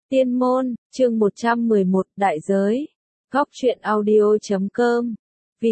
Tiên môn, chương 111, đại giới. Góc truyện audio.com. Vì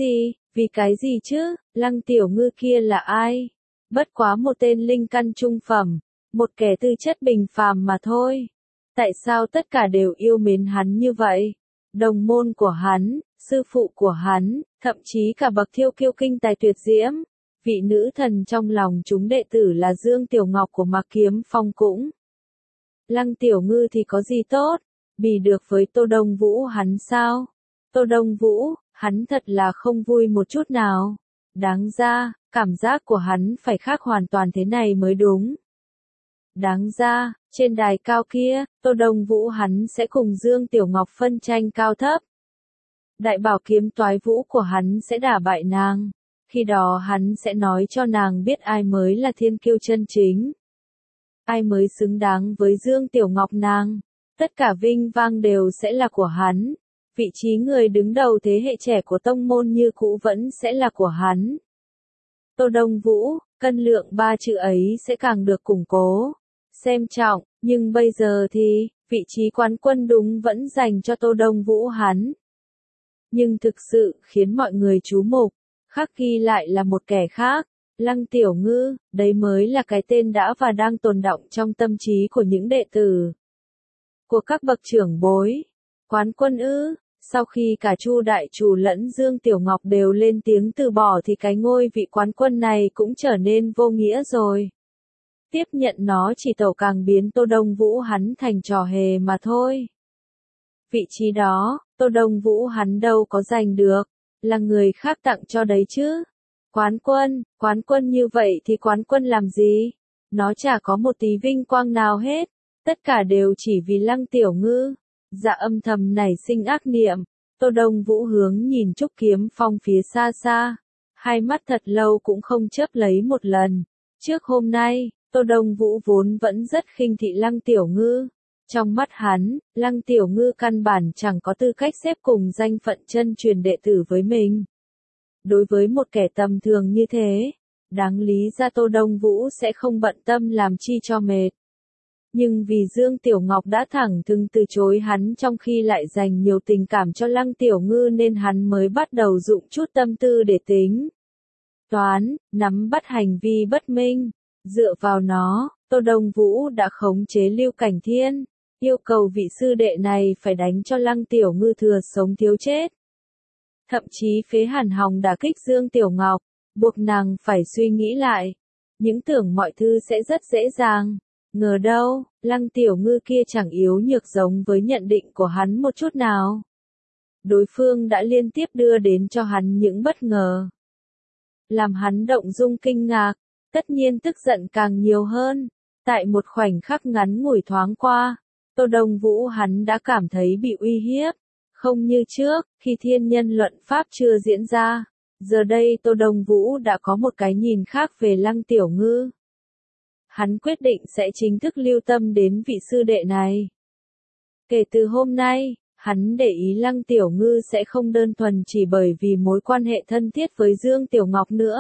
cái gì chứ, Lăng Tiểu Ngư kia là ai? Bất quá một tên linh căn trung phẩm, một kẻ tư chất bình phàm mà thôi. Tại sao tất cả đều yêu mến hắn như vậy? Đồng môn của hắn, sư phụ của hắn, thậm chí cả bậc thiêu kiêu kinh tài tuyệt diễm. Vị nữ thần trong lòng chúng đệ tử là Dương Tiểu Ngọc của Mạc Kiếm Phong cũng. Lăng Tiểu Ngư thì có gì tốt, bì được với Tô Đông Vũ hắn sao? Tô Đông Vũ, hắn thật là không vui một chút nào. Đáng ra, cảm giác của hắn phải khác hoàn toàn thế này mới đúng. Đáng ra, trên đài cao kia, Tô Đông Vũ hắn sẽ cùng Dương Tiểu Ngọc phân tranh cao thấp. Đại bảo kiếm toái vũ của hắn sẽ đả bại nàng. Khi đó hắn sẽ nói cho nàng biết ai mới là thiên kiêu chân chính. Ai mới xứng đáng với Dương Tiểu Ngọc nàng. Tất cả vinh vang đều sẽ là của hắn. Vị trí người đứng đầu thế hệ trẻ của tông môn như cũ vẫn sẽ là của hắn. Tô Đông Vũ, cân lượng ba chữ ấy sẽ càng được củng cố, xem trọng, nhưng bây giờ thì, vị trí quán quân đúng vẫn dành cho Tô Đông Vũ hắn. Nhưng thực sự khiến mọi người chú mục, khắc ghi lại là một kẻ khác. Lăng Tiểu Ngư, đấy mới là cái tên đã và đang tồn đọng trong tâm trí của những đệ tử, của các bậc trưởng bối. Quán quân ư? Sau khi cả Chu Đại Chủ lẫn Dương Tiểu Ngọc đều lên tiếng từ bỏ thì cái ngôi vị quán quân này cũng trở nên vô nghĩa rồi. Tiếp nhận nó chỉ tẩu càng biến Tô Đông Vũ hắn thành trò hề mà thôi. Vị trí đó, Tô Đông Vũ hắn đâu có giành được, là người khác tặng cho đấy chứ. Quán quân như vậy thì quán quân làm gì? Nó chả có một tí vinh quang nào hết, tất cả đều chỉ vì Lăng Tiểu Ngư. Dạ âm thầm nảy sinh ác niệm, Tô Đông Vũ hướng nhìn Trúc Kiếm Phong phía xa xa, hai mắt thật lâu cũng không chớp lấy một lần. Trước hôm nay, Tô Đông Vũ vốn vẫn rất khinh thị Lăng Tiểu Ngư. Trong mắt hắn, Lăng Tiểu Ngư căn bản chẳng có tư cách xếp cùng danh phận chân truyền đệ tử với mình. Đối với một kẻ tầm thường như thế, đáng lý ra Tô Đông Vũ sẽ không bận tâm làm chi cho mệt. Nhưng vì Dương Tiểu Ngọc đã thẳng thừng từ chối hắn trong khi lại dành nhiều tình cảm cho Lăng Tiểu Ngư nên hắn mới bắt đầu dụng chút tâm tư để tính toán, nắm bắt hành vi bất minh. Dựa vào nó, Tô Đông Vũ đã khống chế Lưu Cảnh Thiên, yêu cầu vị sư đệ này phải đánh cho Lăng Tiểu Ngư thừa sống thiếu chết. Thậm chí phế hàn hòng đả kích Dương Tiểu Ngọc, buộc nàng phải suy nghĩ lại. Những tưởng mọi thứ sẽ rất dễ dàng. Ngờ đâu, Lăng Tiểu Ngư kia chẳng yếu nhược giống với nhận định của hắn một chút nào. Đối phương đã liên tiếp đưa đến cho hắn những bất ngờ, làm hắn động dung kinh ngạc, tất nhiên tức giận càng nhiều hơn. Tại một khoảnh khắc ngắn ngủi thoáng qua, Tô Đông Vũ hắn đã cảm thấy bị uy hiếp. Không như trước, khi thiên nhân luận pháp chưa diễn ra, giờ đây Tô Đông Vũ đã có một cái nhìn khác về Lăng Tiểu Ngư. Hắn quyết định sẽ chính thức lưu tâm đến vị sư đệ này. Kể từ hôm nay, hắn để ý Lăng Tiểu Ngư sẽ không đơn thuần chỉ bởi vì mối quan hệ thân thiết với Dương Tiểu Ngọc nữa.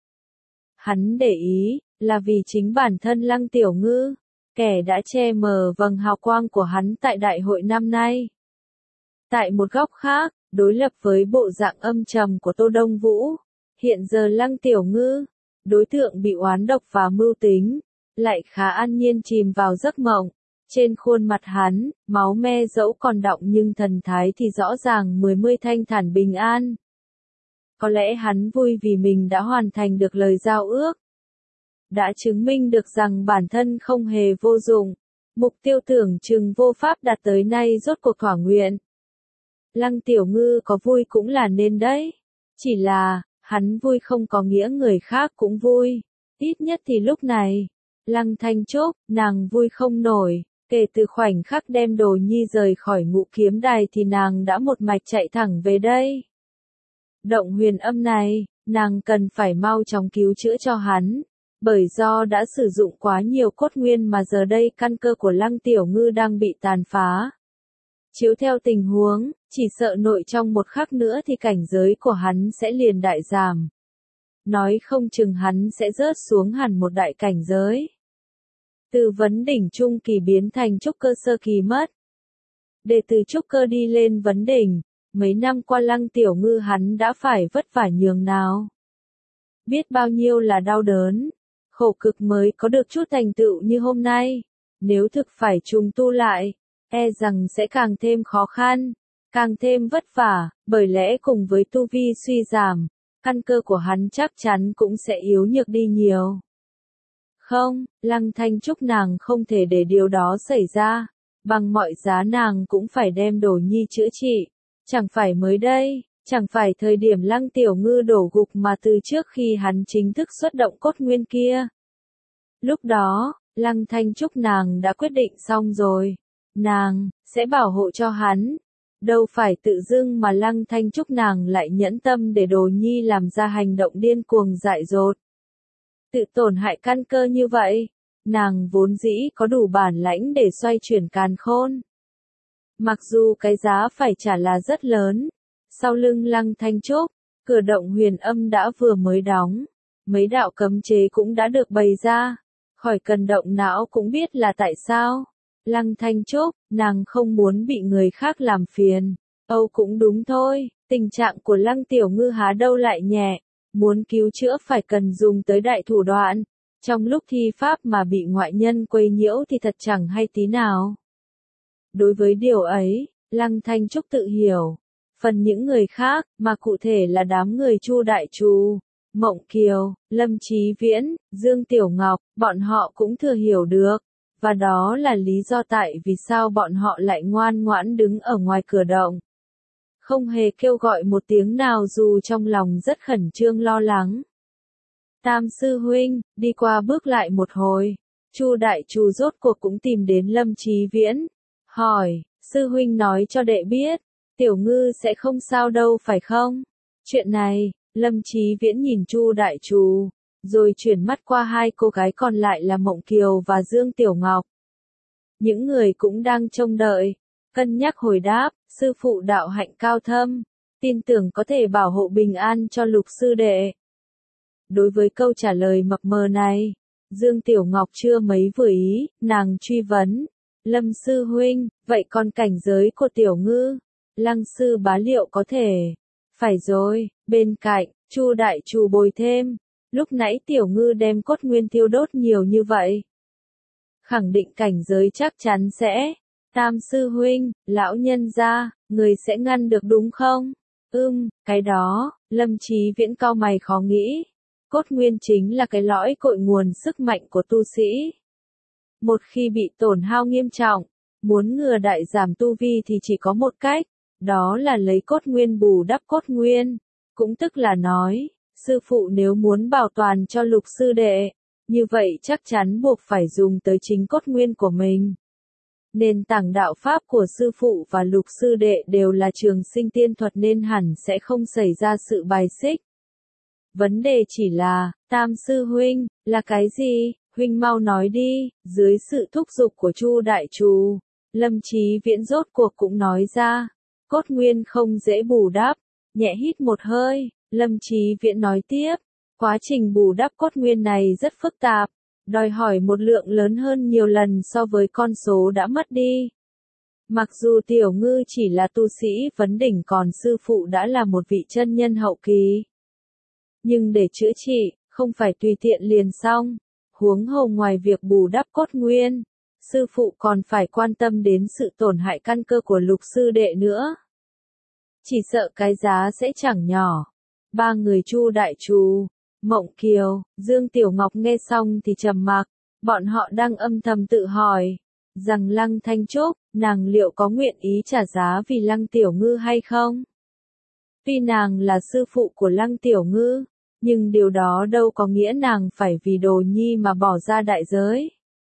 Hắn để ý, là vì chính bản thân Lăng Tiểu Ngư, kẻ đã che mờ vầng hào quang của hắn tại đại hội năm nay. Tại một góc khác, đối lập với bộ dạng âm trầm của Tô Đông Vũ, hiện giờ Lăng Tiểu Ngư, đối tượng bị oán độc và mưu tính, lại khá an nhiên chìm vào giấc mộng. Trên khuôn mặt hắn, máu me dẫu còn đọng nhưng thần thái thì rõ ràng mươi thanh thản bình an. Có lẽ hắn vui vì mình đã hoàn thành được lời giao ước. Đã chứng minh được rằng bản thân không hề vô dụng. Mục tiêu tưởng chừng vô pháp đạt tới nay rốt cuộc thỏa nguyện. Lăng Tiểu Ngư có vui cũng là nên đấy. Chỉ là, hắn vui không có nghĩa người khác cũng vui. Ít nhất thì lúc này, Lăng Thanh Trúc, nàng vui không nổi. Kể từ khoảnh khắc đem Đồ Nhi rời khỏi Ngũ Kiếm Đài thì nàng đã một mạch chạy thẳng về đây. Động huyền âm này, nàng cần phải mau chóng cứu chữa cho hắn. Bởi do đã sử dụng quá nhiều cốt nguyên mà giờ đây căn cơ của Lăng Tiểu Ngư đang bị tàn phá. Chiếu theo tình huống, chỉ sợ nội trong một khắc nữa thì cảnh giới của hắn sẽ liền đại giảm. Nói không chừng hắn sẽ rớt xuống hẳn một đại cảnh giới. Từ vấn đỉnh trung kỳ biến thành trúc cơ sơ kỳ mất. Để từ trúc cơ đi lên vấn đỉnh, mấy năm qua Lăng Tiểu Ngư hắn đã phải vất vả nhường nào. Biết bao nhiêu là đau đớn, khổ cực mới có được chút thành tựu như hôm nay. Nếu thực phải trùng tu lại, e rằng sẽ càng thêm khó khăn, càng thêm vất vả, bởi lẽ cùng với tu vi suy giảm, căn cơ của hắn chắc chắn cũng sẽ yếu nhược đi nhiều. Không, Lăng Thanh Trúc nàng không thể để điều đó xảy ra, bằng mọi giá nàng cũng phải đem Đồ Nhi chữa trị. Chẳng phải mới đây, chẳng phải thời điểm Lăng Tiểu Ngư đổ gục mà từ trước khi hắn chính thức xuất động cốt nguyên kia. Lúc đó, Lăng Thanh Trúc nàng đã quyết định xong rồi, nàng sẽ bảo hộ cho hắn. Đâu phải tự dưng mà Lăng Thanh Trúc nàng lại nhẫn tâm để Đồ Nhi làm ra hành động điên cuồng dại dột. Tự tổn hại căn cơ như vậy, nàng vốn dĩ có đủ bản lãnh để xoay chuyển càn khôn. Mặc dù cái giá phải trả là rất lớn, sau lưng Lăng Thanh Trúc, cửa động huyền âm đã vừa mới đóng, mấy đạo cấm chế cũng đã được bày ra, khỏi cần động não cũng biết là tại sao. Lăng Thanh Trúc, nàng không muốn bị người khác làm phiền. Âu cũng đúng thôi, tình trạng của Lăng Tiểu Ngư há đâu lại nhẹ, muốn cứu chữa phải cần dùng tới đại thủ đoạn. Trong lúc thi pháp mà bị ngoại nhân quấy nhiễu thì thật chẳng hay tí nào. Đối với điều ấy, Lăng Thanh Trúc tự hiểu. Phần những người khác, mà cụ thể là đám người Chu Đại Trù, Mộng Kiều, Lâm Chí Viễn, Dương Tiểu Ngọc, bọn họ cũng thừa hiểu được. Và đó là lý do tại vì sao bọn họ lại ngoan ngoãn đứng ở ngoài cửa động. Không hề kêu gọi một tiếng nào dù trong lòng rất khẩn trương lo lắng. Tam sư huynh, đi qua bước lại một hồi, Chu Đại Trù rốt cuộc cũng tìm đến Lâm Chí Viễn, hỏi, sư huynh nói cho đệ biết, Tiểu Ngư sẽ không sao đâu phải không? Chuyện này, Lâm Chí Viễn nhìn Chu Đại Trù, rồi chuyển mắt qua hai cô gái còn lại là Mộng Kiều và Dương Tiểu Ngọc. Những người cũng đang trông đợi, cân nhắc hồi đáp, sư phụ đạo hạnh cao thâm, tin tưởng có thể bảo hộ bình an cho Lục sư đệ. Đối với câu trả lời mập mờ này, Dương Tiểu Ngọc chưa mấy vừa ý, nàng truy vấn, Lâm sư huynh, vậy còn cảnh giới của Tiểu Ngư, Lăng sư bá liệu có thể? Phải rồi, bên cạnh, Chu Đại Trù bồi thêm, lúc nãy Tiểu Ngư đem cốt nguyên thiêu đốt nhiều như vậy. Khẳng định cảnh giới chắc chắn sẽ, Tam sư huynh, lão nhân gia, người sẽ ngăn được đúng không? Cái đó, Lâm Chí Viễn cau mày khó nghĩ. Cốt nguyên chính là cái lõi cội nguồn sức mạnh của tu sĩ. Một khi bị tổn hao nghiêm trọng, muốn ngừa đại giảm tu vi thì chỉ có một cách, đó là lấy cốt nguyên bù đắp cốt nguyên. Cũng tức là nói, sư phụ nếu muốn bảo toàn cho Lục sư đệ, như vậy chắc chắn buộc phải dùng tới chính cốt nguyên của mình. Nền tảng đạo pháp của sư phụ và Lục sư đệ đều là trường sinh tiên thuật nên hẳn sẽ không xảy ra sự bài xích. Vấn đề chỉ là, Tam sư huynh, là cái gì? Huynh mau nói đi. Dưới sự thúc giục của Chu Đại Trù, Lâm Chí Viễn rốt cuộc cũng nói ra, cốt nguyên không dễ bù đắp. Nhẹ hít một hơi, Lâm Chí Viễn nói tiếp, quá trình bù đắp cốt nguyên này rất phức tạp, đòi hỏi một lượng lớn hơn nhiều lần so với con số đã mất đi. Mặc dù Tiểu Ngư chỉ là tu sĩ vấn đỉnh còn sư phụ đã là một vị chân nhân hậu kỳ. Nhưng để chữa trị, không phải tùy tiện liền xong, huống hồ ngoài việc bù đắp cốt nguyên, sư phụ còn phải quan tâm đến sự tổn hại căn cơ của Lục sư đệ nữa. Chỉ sợ cái giá sẽ chẳng nhỏ. Ba người Chu Đại Trù, Mộng Kiều, Dương Tiểu Ngọc nghe xong thì trầm mặc, bọn họ đang âm thầm tự hỏi, rằng Lăng Thanh Trúc, nàng liệu có nguyện ý trả giá vì Lăng Tiểu Ngư hay không? Tuy nàng là sư phụ của Lăng Tiểu Ngư, nhưng điều đó đâu có nghĩa nàng phải vì Đồ Nhi mà bỏ ra đại giới.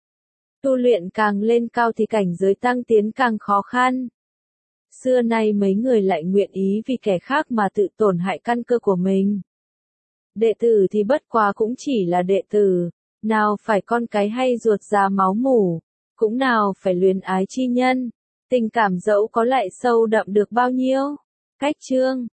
Tu luyện càng lên cao thì cảnh giới tăng tiến càng khó khăn. Xưa nay mấy người lại nguyện ý vì kẻ khác mà tự tổn hại căn cơ của mình. Đệ tử thì bất quá cũng chỉ là đệ tử, nào phải con cái hay ruột già máu mủ, cũng nào phải luyến ái chi nhân, tình cảm dẫu có lại sâu đậm được bao nhiêu. Cách chương